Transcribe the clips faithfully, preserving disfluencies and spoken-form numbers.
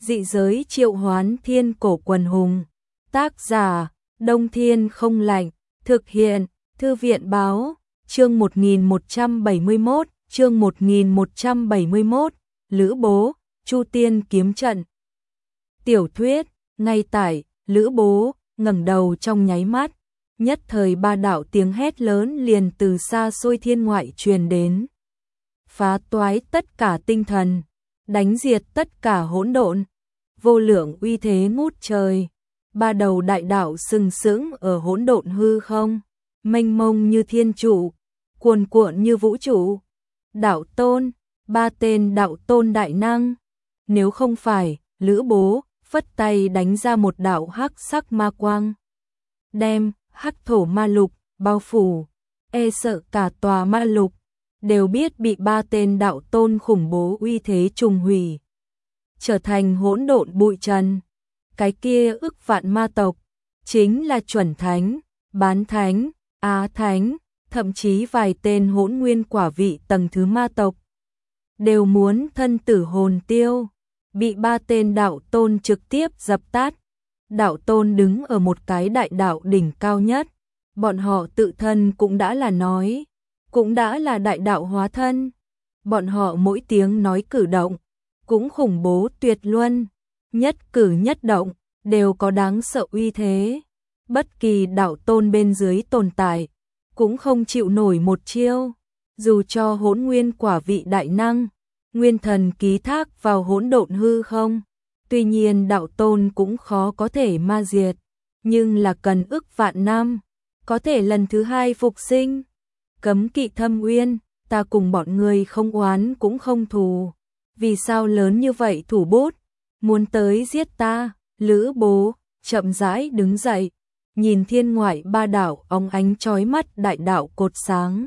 Dị giới triệu hoán thiên cổ quần hùng. Tác giả, Đông Thiên Không Lạnh. Thực hiện, Thư viện báo. Chương một nghìn một trăm bảy mươi mốt, chương một nghìn một trăm bảy mươi mốt, Lữ Bố, Chu Tiên kiếm trận. Tiểu thuyết, ngay tại, Lữ Bố, ngẩng đầu trong nháy mắt. Nhất thời ba đạo tiếng hét lớn liền từ xa xôi thiên ngoại truyền đến. Phá toái tất cả tinh thần, đánh diệt tất cả hỗn độn, vô lượng uy thế ngút trời. Ba đầu đại đạo sừng sững ở hỗn độn hư không, mênh mông như thiên trụ, cuồn cuộn như vũ trụ. Đạo tôn, ba tên đạo tôn đại năng. Nếu không phải, Lữ Bố phất tay đánh ra một đạo hắc sắc ma quang, đem hắc thổ ma lục bao phủ, e sợ cả tòa ma lục đều biết bị ba tên đạo tôn khủng bố uy thế trùng hủy, trở thành hỗn độn bụi trần. Cái kia ức vạn ma tộc, chính là chuẩn thánh, bán thánh, á thánh, thậm chí vài tên hỗn nguyên quả vị tầng thứ ma tộc, đều muốn thân tử hồn tiêu, bị ba tên đạo tôn trực tiếp dập tắt. Đạo tôn đứng ở một cái đại đạo đỉnh cao nhất, bọn họ tự thân cũng đã là nói, cũng đã là đại đạo hóa thân. Bọn họ mỗi tiếng nói cử động, cũng khủng bố tuyệt luân, nhất cử nhất động, đều có đáng sợ uy thế. Bất kỳ đạo tôn bên dưới tồn tại, cũng không chịu nổi một chiêu, dù cho hỗn nguyên quả vị đại năng, nguyên thần ký thác vào hỗn độn hư không. Tuy nhiên đạo tôn cũng khó có thể ma diệt, nhưng là cần ức vạn năm, có thể lần thứ hai phục sinh. Cấm kỵ thâm uyên, ta cùng bọn người không oán cũng không thù. Vì sao lớn như vậy thủ bút, muốn tới giết ta? Lữ Bố chậm rãi đứng dậy, nhìn thiên ngoại ba đạo óng ánh chói mắt đại đạo cột sáng.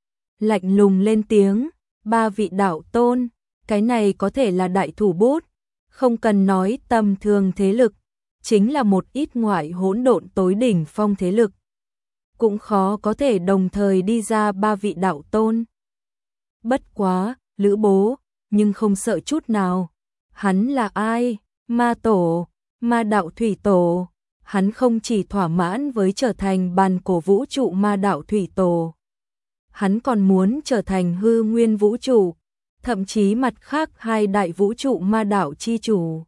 Lạnh lùng lên tiếng, ba vị đạo tôn, cái này có thể là đại thủ bút. Không cần nói tầm thường thế lực, chính là một ít ngoại hỗn độn tối đỉnh phong thế lực, cũng khó có thể đồng thời đi ra ba vị đạo tôn. Bất quá, Lữ Bố, nhưng không sợ chút nào. Hắn là ai? Ma tổ, ma đạo thủy tổ. Hắn không chỉ thỏa mãn với trở thành bàn cổ vũ trụ ma đạo thủy tổ, hắn còn muốn trở thành hư nguyên vũ trụ, thậm chí mặt khác hai đại vũ trụ ma đạo chi chủ.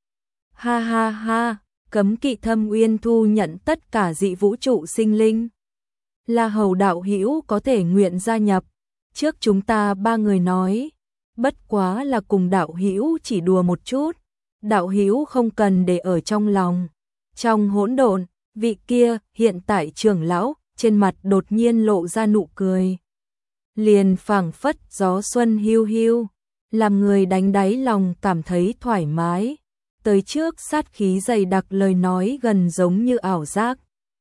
Ha ha ha, cấm kỵ thâm uyên thu nhận tất cả dị vũ trụ sinh linh. La Hầu đạo hữu có thể nguyện gia nhập. Trước chúng ta ba người nói, bất quá là cùng đạo hữu chỉ đùa một chút, đạo hữu không cần để ở trong lòng. Trong hỗn độn, vị kia hiện tại trưởng lão trên mặt đột nhiên lộ ra nụ cười, liền phảng phất gió xuân hiu hiu, làm người đánh đáy lòng cảm thấy thoải mái. Tới trước sát khí dày đặc lời nói gần giống như ảo giác.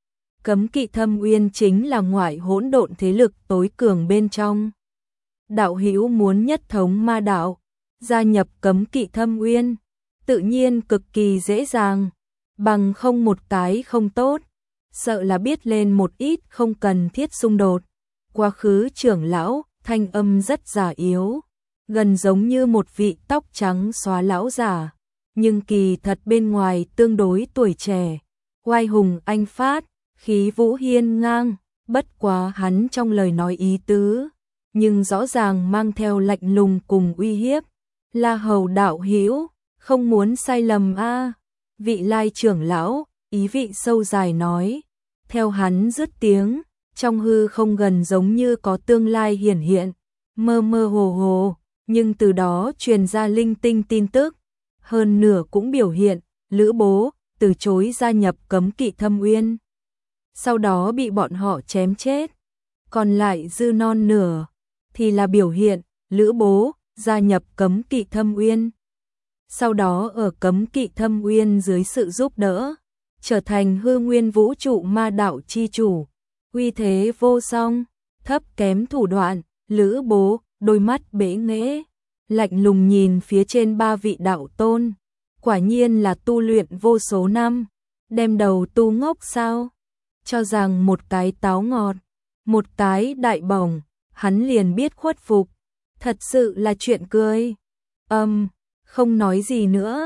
Cấm kỵ thâm uyên chính là ngoại hỗn độn thế lực tối cường bên trong. Đạo hữu muốn nhất thống ma đạo, gia nhập cấm kỵ thâm uyên, tự nhiên cực kỳ dễ dàng, bằng không một cái không tốt, sợ là biết lên một ít không cần thiết xung đột. Quá khứ trưởng lão, thanh âm rất già yếu, gần giống như một vị tóc trắng xóa lão già, nhưng kỳ thật bên ngoài tương đối tuổi trẻ, oai hùng anh phát, khí vũ hiên ngang. Bất quá hắn trong lời nói ý tứ, nhưng rõ ràng mang theo lạnh lùng cùng uy hiếp. La Hầu đạo hữu, không muốn sai lầm a. À. Vị lai trưởng lão, ý vị sâu dài nói. Theo hắn dứt tiếng, trong hư không gần giống như có tương lai hiển hiện, mơ mơ hồ hồ, nhưng từ đó truyền ra linh tinh tin tức. Hơn nửa cũng biểu hiện, Lữ Bố từ chối gia nhập cấm kỵ thâm uyên, sau đó bị bọn họ chém chết. Còn lại dư non nửa, thì là biểu hiện, Lữ Bố gia nhập cấm kỵ thâm uyên, sau đó ở cấm kỵ thâm uyên dưới sự giúp đỡ, trở thành hư nguyên vũ trụ ma đạo chi chủ, uy thế vô song, thấp kém thủ đoạn. Lữ Bố đôi mắt bể nghễ, lạnh lùng nhìn phía trên ba vị đạo tôn, quả nhiên là tu luyện vô số năm, đem đầu tu ngốc sao? Cho rằng một cái táo ngọt, một cái đại bổng, hắn liền biết khuất phục, thật sự là chuyện cười. Âm, um, không nói gì nữa,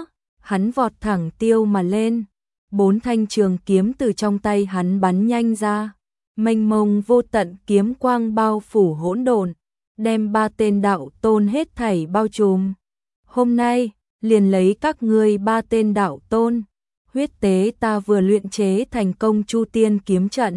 hắn vọt thẳng tiêu mà lên, bốn thanh trường kiếm từ trong tay hắn bắn nhanh ra, mênh mông vô tận kiếm quang bao phủ hỗn độn, đem ba tên đạo tôn hết thảy bao trùm. Hôm nay, liền lấy các ngươi ba tên đạo tôn, huyết tế ta vừa luyện chế thành công Chu Tiên kiếm trận.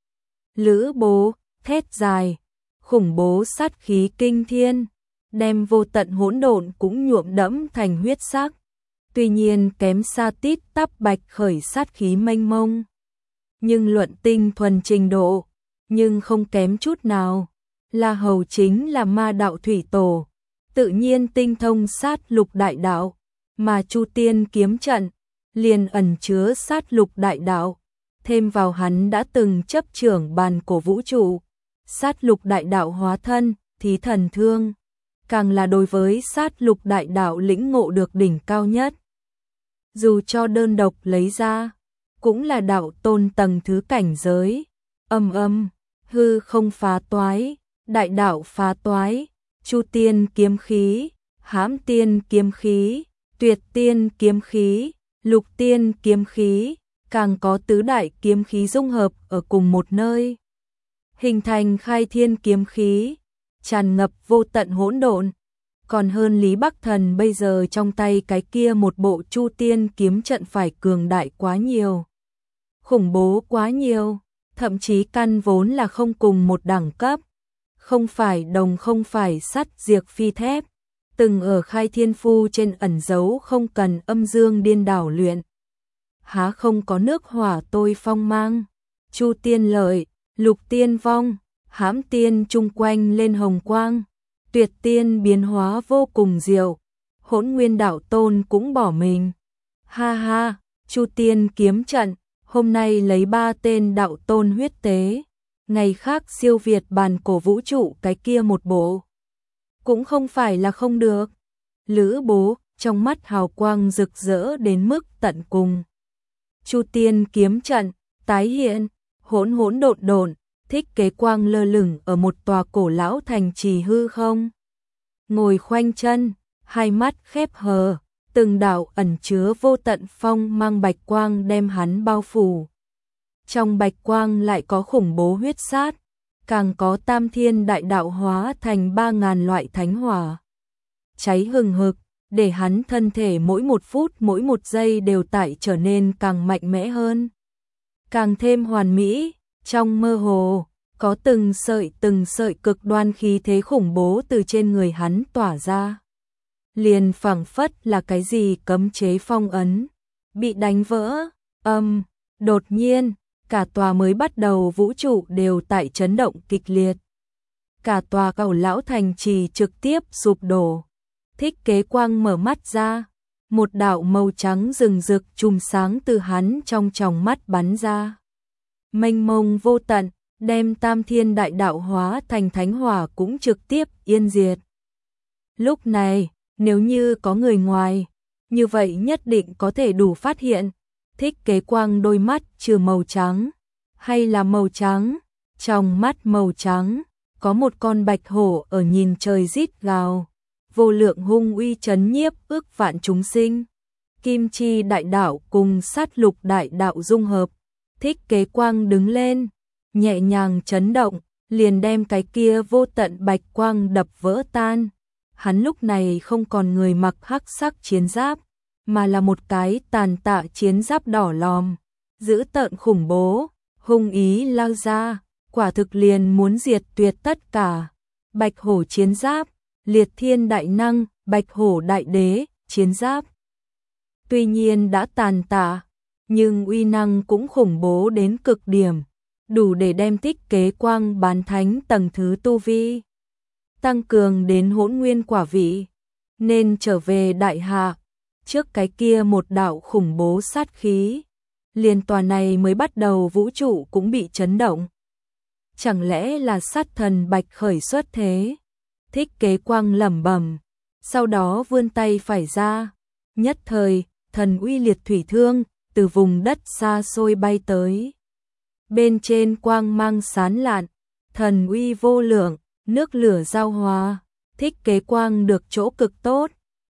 Lữ Bố thét dài, khủng bố sát khí kinh thiên, đem vô tận hỗn độn cũng nhuộm đẫm thành huyết sắc. Tuy nhiên kém xa tít tắp bạch khởi sát khí mênh mông, nhưng luận tinh thuần trình độ, nhưng không kém chút nào. La Hầu chính là ma đạo thủy tổ, tự nhiên tinh thông sát lục đại đạo, mà Chu Tiên kiếm trận liền ẩn chứa sát lục đại đạo, thêm vào hắn đã từng chấp trưởng bàn cổ vũ trụ, sát lục đại đạo hóa thân, thí thần thương, càng là đối với sát lục đại đạo lĩnh ngộ được đỉnh cao nhất. Dù cho đơn độc lấy ra, cũng là đạo tôn tầng thứ cảnh giới. Âm âm, hư không phá toái, đại đạo phá toái, Chu Tiên kiếm khí, Hãm Tiên kiếm khí, Tuyệt Tiên kiếm khí, Lục Tiên kiếm khí, càng có tứ đại kiếm khí dung hợp ở cùng một nơi, hình thành Khai Thiên kiếm khí, tràn ngập vô tận hỗn độn. Còn hơn Lý Bắc Thần bây giờ trong tay cái kia một bộ Chu Tiên kiếm trận phải cường đại quá nhiều, khủng bố quá nhiều, thậm chí căn vốn là không cùng một đẳng cấp, không phải đồng không phải sắt diệt phi thép, từng ở Khai Thiên Phu trên ẩn giấu không cần âm dương điên đảo luyện. Há không có nước hỏa tôi phong mang, Chu Tiên lợi, Lục Tiên vong, Hãm Tiên chung quanh lên hồng quang, Tuyệt Tiên biến hóa vô cùng diệu, Hỗn Nguyên đạo tôn cũng bỏ mình. Ha ha, Chu Tiên kiếm trận, hôm nay lấy ba tên đạo tôn huyết tế, ngày khác siêu việt bàn cổ vũ trụ cái kia một bộ, cũng không phải là không được. Lữ Bố trong mắt hào quang rực rỡ đến mức tận cùng. Chu Tiên kiếm trận tái hiện, hỗn hỗn độn độn, thích kế quang lơ lửng ở một tòa cổ lão thành trì hư không. Ngồi khoanh chân, hai mắt khép hờ, từng đạo ẩn chứa vô tận phong mang bạch quang đem hắn bao phủ. Trong bạch quang lại có khủng bố huyết sát, càng có tam thiên đại đạo hóa thành ba ngàn loại thánh hỏa. Cháy hừng hực, để hắn thân thể mỗi một phút mỗi một giây đều tại trở nên càng mạnh mẽ hơn, càng thêm hoàn mỹ. Trong mơ hồ, có từng sợi từng sợi cực đoan khí thế khủng bố từ trên người hắn tỏa ra. Liền phảng phất là cái gì cấm chế phong ấn, bị đánh vỡ. Âm, đột nhiên, cả tòa mới bắt đầu vũ trụ đều tại chấn động kịch liệt. Cả tòa cầu lão thành trì trực tiếp sụp đổ. Thích kế quang mở mắt ra, một đạo màu trắng rừng rực chùm sáng từ hắn trong tròng mắt bắn ra. Mênh mông vô tận, đem tam thiên đại đạo hóa thành thánh hỏa cũng trực tiếp yên diệt. Lúc này, nếu như có người ngoài, như vậy nhất định có thể đủ phát hiện, thích kế quang đôi mắt trừ màu trắng, hay là màu trắng, trong mắt màu trắng, có một con bạch hổ ở nhìn trời rít gào, vô lượng hung uy chấn nhiếp ước vạn chúng sinh. Kim chi đại đạo cùng sát lục đại đạo dung hợp, thích kế quang đứng lên, nhẹ nhàng chấn động, liền đem cái kia vô tận bạch quang đập vỡ tan. Hắn lúc này không còn người mặc hắc sắc chiến giáp, mà là một cái tàn tạ chiến giáp đỏ lòm, dữ tợn khủng bố, hung ý lao ra, quả thực liền muốn diệt tuyệt tất cả. Bạch hổ chiến giáp, liệt thiên đại năng, bạch hổ đại đế, chiến giáp. Tuy nhiên đã tàn tạ, nhưng uy năng cũng khủng bố đến cực điểm, đủ để đem thích kế quang bán thánh tầng thứ tu vi tăng cường đến hỗn nguyên quả vị, nên trở về đại hạ. Trước cái kia một đạo khủng bố sát khí, liền tòa này mới bắt đầu vũ trụ cũng bị chấn động. Chẳng lẽ là sát thần bạch khởi xuất thế? Thích kế quang lẩm bẩm, sau đó vươn tay phải ra, nhất thời, thần uy liệt thủy thương từ vùng đất xa xôi bay tới. Bên trên quang mang sán lạn, thần uy vô lượng, nước lửa giao hòa, thích kế quang được chỗ cực tốt,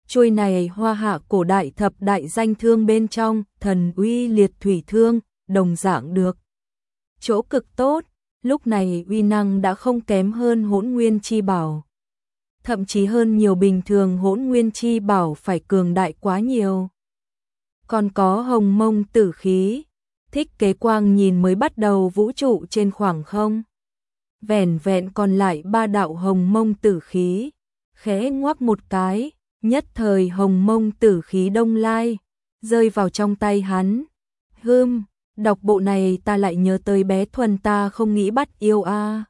Chuôi này hoa hạ cổ đại thập đại danh thương bên trong, thần uy liệt thủy thương, đồng dạng được. Chỗ cực tốt, lúc này uy năng đã không kém hơn Hỗn Nguyên Chi Bảo. Thậm chí hơn nhiều bình thường Hỗn Nguyên Chi Bảo phải cường đại quá nhiều. Còn có hồng mông tử khí, Thích Kế Quang nhìn mới bắt đầu vũ trụ trên khoảng không. Vẻn vẹn còn lại ba đạo hồng mông tử khí, khẽ ngoắc một cái, nhất thời hồng mông tử khí đông lai, rơi vào trong tay hắn. Hưm, đọc bộ này ta lại nhớ tới bé Thuần ta không nghĩ bắt yêu a.